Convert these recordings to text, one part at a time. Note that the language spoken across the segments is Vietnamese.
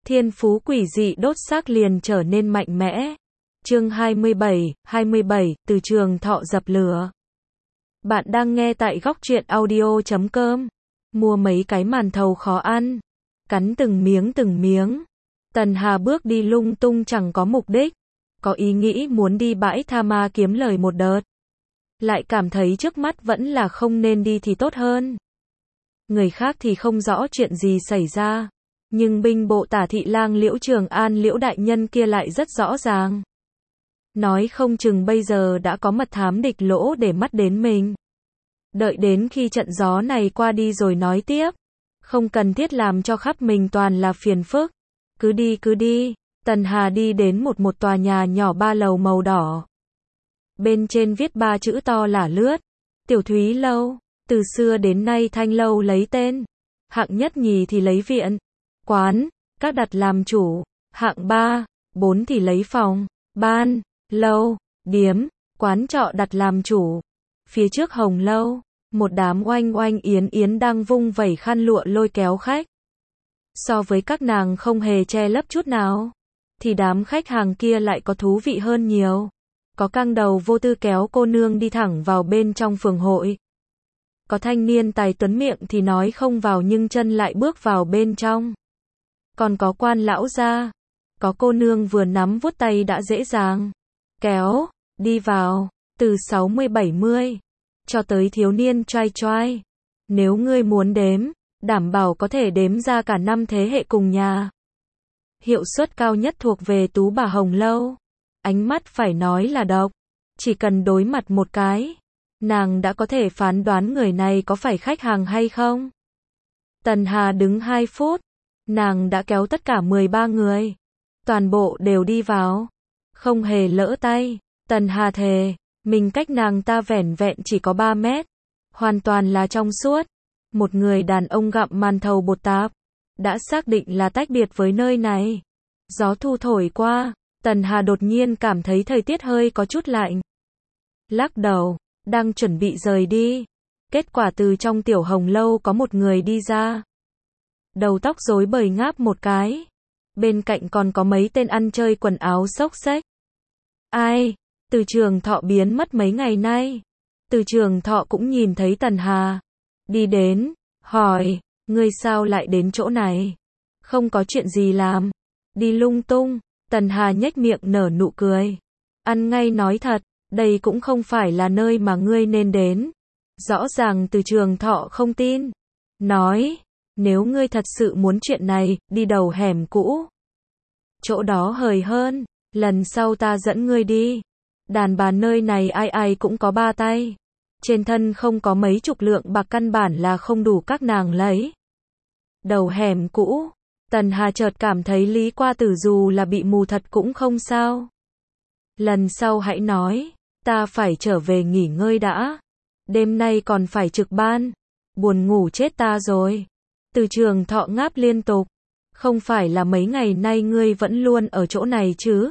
thiên phú quỷ dị đốt xác liền trở nên mạnh mẽ. Chương 27, từ trường thọ dập lửa. Bạn đang nghe tại góc truyện audio.com. Mua mấy cái màn thầu khó ăn. Cắn từng miếng. Tần Hà bước đi lung tung chẳng có mục đích. Có ý nghĩ muốn đi bãi tha ma kiếm lời một đợt. Lại cảm thấy trước mắt vẫn là không nên đi thì tốt hơn. Người khác thì không rõ chuyện gì xảy ra. Nhưng binh bộ Tả Thị Lang Liễu Trường An Liễu đại nhân kia lại rất rõ ràng. Nói không chừng bây giờ đã có mật thám địch lỗ để mắt đến mình. Đợi đến khi trận gió này qua đi rồi nói tiếp. Không cần thiết làm cho khắp mình toàn là phiền phức. Cứ đi. Tần Hà đi đến một tòa nhà nhỏ 3 lầu màu đỏ. Bên trên viết 3 chữ to là lướt. Tiểu Thúy Lâu. Từ xưa đến nay Thanh Lâu lấy tên. Hạng nhất nhì thì lấy viện, quán, các đặt làm chủ. Hạng 3, 4 thì lấy phòng, ban, lâu, điếm, quán trọ đặt làm chủ. Phía trước Hồng Lâu, một đám oanh yến đang vung vẩy khăn lụa lôi kéo khách. So với các nàng không hề che lấp chút nào, thì đám khách hàng kia lại có thú vị hơn nhiều. Có căng đầu vô tư kéo cô nương đi thẳng vào bên trong phường hội. Có thanh niên tài tuấn miệng thì nói không vào nhưng chân lại bước vào bên trong. Còn có quan lão gia, có cô nương vừa nắm vuốt tay đã dễ dàng kéo đi vào, từ 60-70 cho tới thiếu niên trai. Nếu ngươi muốn đếm, đảm bảo có thể đếm ra cả 5 thế hệ cùng nhà. Hiệu suất cao nhất thuộc về Tú bà Hồng Lâu. Ánh mắt phải nói là độc, chỉ cần đối mặt một cái, nàng đã có thể phán đoán người này có phải khách hàng hay không. Tần Hà đứng 2 phút, nàng đã kéo tất cả 13 người. Toàn bộ đều đi vào. Không hề lỡ tay. Tần Hà thề, mình cách nàng ta vẻn vẹn chỉ có 3 mét. Hoàn toàn là trong suốt. Một người đàn ông gặm màn thầu bột tạp. Đã xác định là tách biệt với nơi này. Gió thu thổi qua. Tần Hà đột nhiên cảm thấy thời tiết hơi có chút lạnh. Lắc đầu. Đang chuẩn bị rời đi. Kết quả từ trong tiểu Hồng Lâu có một người đi ra. Đầu tóc rối bời ngáp một cái. Bên cạnh còn có mấy tên ăn chơi quần áo xốc xếch. Ai? Từ Trường Thọ biến mất mấy ngày nay. Từ Trường Thọ cũng nhìn thấy Tần Hà. Đi đến, hỏi, ngươi sao lại đến chỗ này? Không có chuyện gì làm. Đi lung tung. Tần Hà nhếch miệng nở nụ cười. Ăn ngay nói thật. Đây cũng không phải là nơi mà ngươi nên đến. Rõ ràng Từ Trường Thọ không tin. Nói, nếu ngươi thật sự muốn chuyện này, đi đầu hẻm cũ. Chỗ đó hời hơn, lần sau ta dẫn ngươi đi. Đàn bà nơi này ai cũng có 3 tay. Trên thân không có mấy chục lượng bạc căn bản là không đủ các nàng lấy. Đầu hẻm cũ, Tần Hà chợt cảm thấy Lý Qua Tử dù là bị mù thật cũng không sao. Lần sau hãy nói. Ta phải trở về nghỉ ngơi đã. Đêm nay còn phải trực ban. Buồn ngủ chết ta rồi. Từ Trường Thọ ngáp liên tục. Không phải là mấy ngày nay ngươi vẫn luôn ở chỗ này chứ?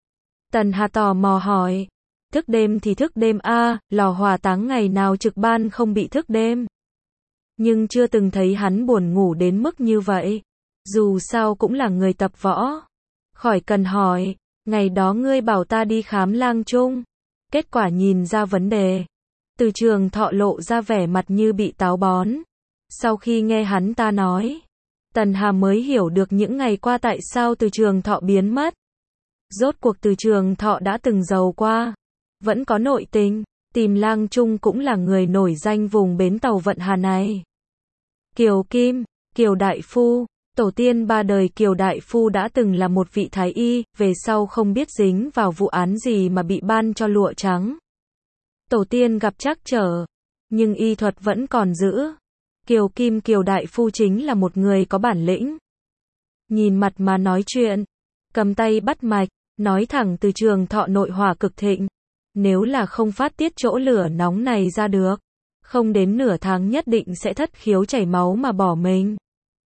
Tần Hà tò mò hỏi. Thức đêm thì thức đêm a, lò hỏa táng ngày nào trực ban không bị thức đêm. Nhưng chưa từng thấy hắn buồn ngủ đến mức như vậy. Dù sao cũng là người tập võ. Khỏi cần hỏi. Ngày đó ngươi bảo ta đi khám lang trung. Kết quả nhìn ra vấn đề. Từ Trường Thọ lộ ra vẻ mặt như bị táo bón. Sau khi nghe hắn ta nói, Tần Hà mới hiểu được những ngày qua tại sao Từ Trường Thọ biến mất. Rốt cuộc Từ Trường Thọ đã từng giàu qua. Vẫn có nội tình. Tìm lang trung cũng là người nổi danh vùng bến tàu Vận Hà này. Kiều Kim, Kiều Đại Phu. Tổ tiên 3 đời Kiều Đại Phu đã từng là một vị thái y, về sau không biết dính vào vụ án gì mà bị ban cho lụa trắng. Tổ tiên gặp trắc trở, nhưng y thuật vẫn còn giữ. Kiều Kim Kiều Đại Phu chính là một người có bản lĩnh. Nhìn mặt mà nói chuyện, cầm tay bắt mạch, nói thẳng Từ Trường Thọ nội hỏa cực thịnh. Nếu là không phát tiết chỗ lửa nóng này ra được, không đến nửa tháng nhất định sẽ thất khiếu chảy máu mà bỏ mình.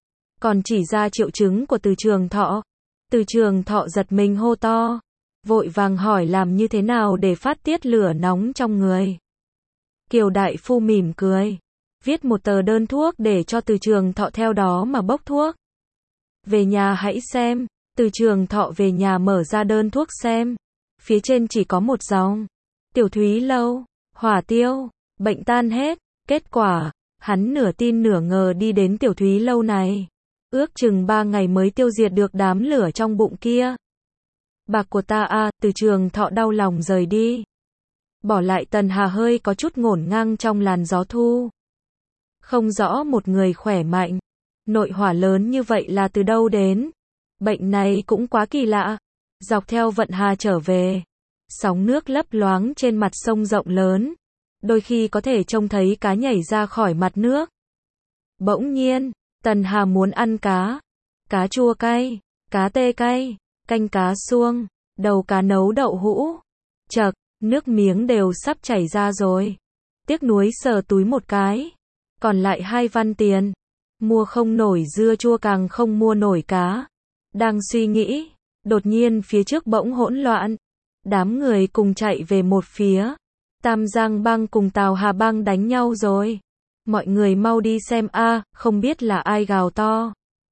Còn chỉ ra triệu chứng của Từ Trường Thọ. Từ Trường Thọ giật mình hô to. Vội vàng hỏi làm như thế nào để phát tiết lửa nóng trong người. Kiều Đại Phu mỉm cười. Viết một tờ đơn thuốc để cho Từ Trường Thọ theo đó mà bốc thuốc. về nhà hãy xem, từ Trường Thọ về nhà mở ra đơn thuốc xem. Phía trên chỉ có một dòng. Tiểu Thúy Lâu, hỏa tiêu, bệnh tan hết. Kết quả, hắn nửa tin nửa ngờ đi đến Tiểu Thúy Lâu này. Ước chừng 3 ngày mới tiêu diệt được đám lửa trong bụng kia. Bạc của ta à, từ Trường Thọ đau lòng rời đi. Bỏ lại Tần Hà hơi có chút ngổn ngang trong làn gió thu. Không rõ một người khỏe mạnh, nội hỏa lớn như vậy là từ đâu đến. Bệnh này cũng quá kỳ lạ. Dọc theo vận hà trở về, sóng nước lấp loáng trên mặt sông rộng lớn. Đôi khi có thể trông thấy cá nhảy ra khỏi mặt nước. Bỗng nhiên, Tần Hà muốn ăn cá. Cá chua cay, cá tê cay, canh cá suông, đầu cá nấu đậu hũ. Chậc, nước miếng đều sắp chảy ra rồi. Tiếc nuối sờ túi một cái. Còn lại 2 văn tiền. Mua không nổi dưa chua càng không mua nổi cá. Đang suy nghĩ, đột nhiên phía trước bỗng hỗn loạn. Đám người cùng chạy về một phía. Tam Giang Bang cùng Tào Hà Bang đánh nhau rồi. Mọi người mau đi xem a, không biết là ai gào to.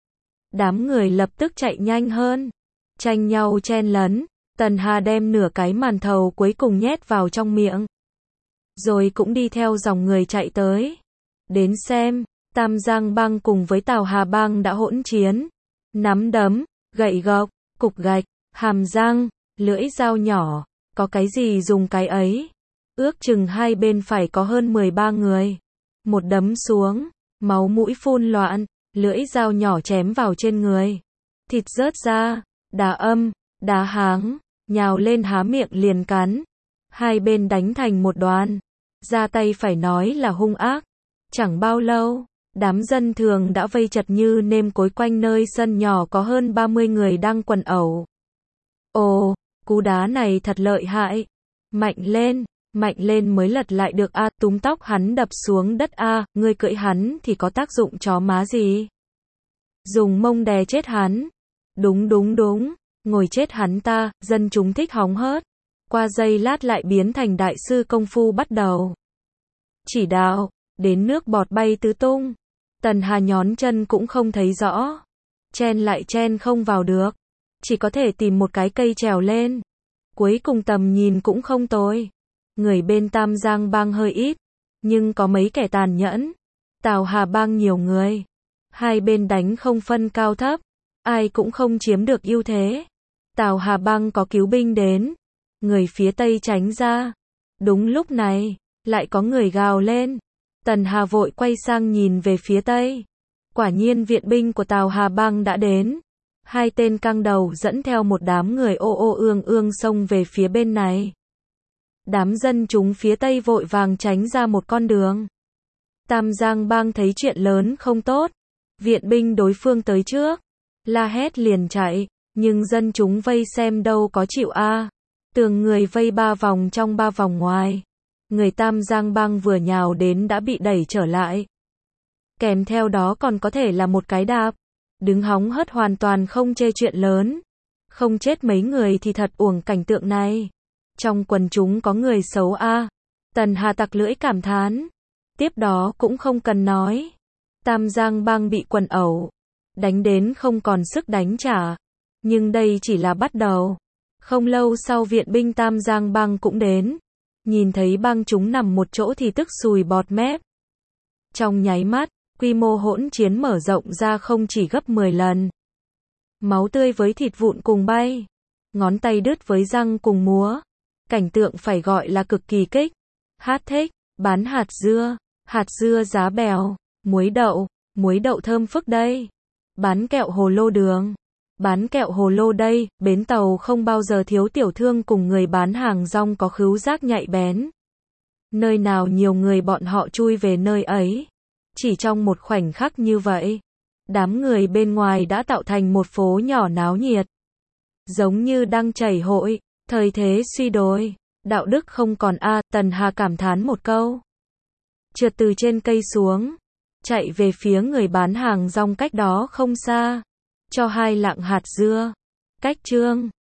Đám người lập tức chạy nhanh hơn. Tranh nhau chen lấn. Tần Hà đem nửa cái màn thầu cuối cùng nhét vào trong miệng. Rồi cũng đi theo dòng người chạy tới. Đến xem, Tam Giang Bang cùng với Tào Hà Bang đã hỗn chiến. Nắm đấm, gậy gộc, cục gạch, hàm răng, lưỡi dao nhỏ, có cái gì dùng cái ấy. Ước chừng hai bên phải có hơn 13 người. Một đấm xuống, máu mũi phun loạn, lưỡi dao nhỏ chém vào trên người. Thịt rớt ra, đá âm, đá háng, nhào lên há miệng liền cắn. Hai bên đánh thành một đoàn. Ra tay phải nói là hung ác. Chẳng bao lâu, đám dân thường đã vây chật như nêm cối quanh nơi sân nhỏ có hơn 30 người đang quần ẩu. Ồ, cú đá này thật lợi hại. Mạnh lên mới lật lại được a, túm tóc hắn đập xuống đất a, ngươi cưỡi hắn thì có tác dụng chó má gì. Dùng mông đè chết hắn. Đúng, ngồi chết hắn ta, dân chúng thích hóng hớt. Qua giây lát lại biến thành đại sư công phu bắt đầu. Chỉ đạo, đến nước bọt bay tứ tung. Tần Hà nhón chân cũng không thấy rõ. Chen lại chen không vào được. Chỉ có thể tìm một cái cây trèo lên. Cuối cùng tầm nhìn cũng không tồi. Người bên Tam Giang Bang hơi ít, nhưng có mấy kẻ tàn nhẫn. Tào Hà Bang nhiều người. Hai bên đánh không phân cao thấp. Ai cũng không chiếm được ưu thế. Tào Hà Bang có cứu binh đến. Người phía Tây tránh ra. Đúng lúc này, lại có người gào lên. Tần Hà vội quay sang nhìn về phía Tây. Quả nhiên viện binh của Tào Hà Bang đã đến. Hai tên căng đầu dẫn theo một đám người ô ương xông về phía bên này. Đám dân chúng phía Tây vội vàng tránh ra một con đường. Tam Giang Bang thấy chuyện lớn không tốt. Viện binh đối phương tới trước. La hét liền chạy. Nhưng dân chúng vây xem đâu có chịu a. Tường người vây 3 vòng trong 3 vòng ngoài. Người Tam Giang Bang vừa nhào đến đã bị đẩy trở lại. Kèm theo đó còn có thể là một cái đạp. Đứng hóng hớt hoàn toàn không chê chuyện lớn. Không chết mấy người thì thật uổng cảnh tượng này. Trong quần chúng có người xấu a. Tần Hà tặc lưỡi cảm thán. Tiếp đó cũng không cần nói. Tam Giang Bang bị quần ẩu. Đánh đến không còn sức đánh trả. Nhưng đây chỉ là bắt đầu. Không lâu sau viện binh Tam Giang Bang cũng đến. Nhìn thấy bang chúng nằm một chỗ thì tức sùi bọt mép. Trong nháy mắt, quy mô hỗn chiến mở rộng ra không chỉ gấp 10 lần. Máu tươi với thịt vụn cùng bay. Ngón tay đứt với răng cùng múa. Cảnh tượng phải gọi là cực kỳ kích. Hát thích, bán hạt dưa giá bèo, muối đậu thơm phức đây. Bán kẹo hồ lô đường. Bán kẹo hồ lô đây, bến tàu không bao giờ thiếu tiểu thương cùng người bán hàng rong có khứu giác nhạy bén. Nơi nào nhiều người bọn họ chui về nơi ấy. Chỉ trong một khoảnh khắc như vậy, đám người bên ngoài đã tạo thành một phố nhỏ náo nhiệt. Giống như đang chảy hội, thời thế suy đồi, đạo đức không còn a. Tần Hà cảm thán một câu. Trượt từ trên cây xuống, chạy về phía người bán hàng rong cách đó không xa. Cho 2 lạng hạt dưa. Cách trương.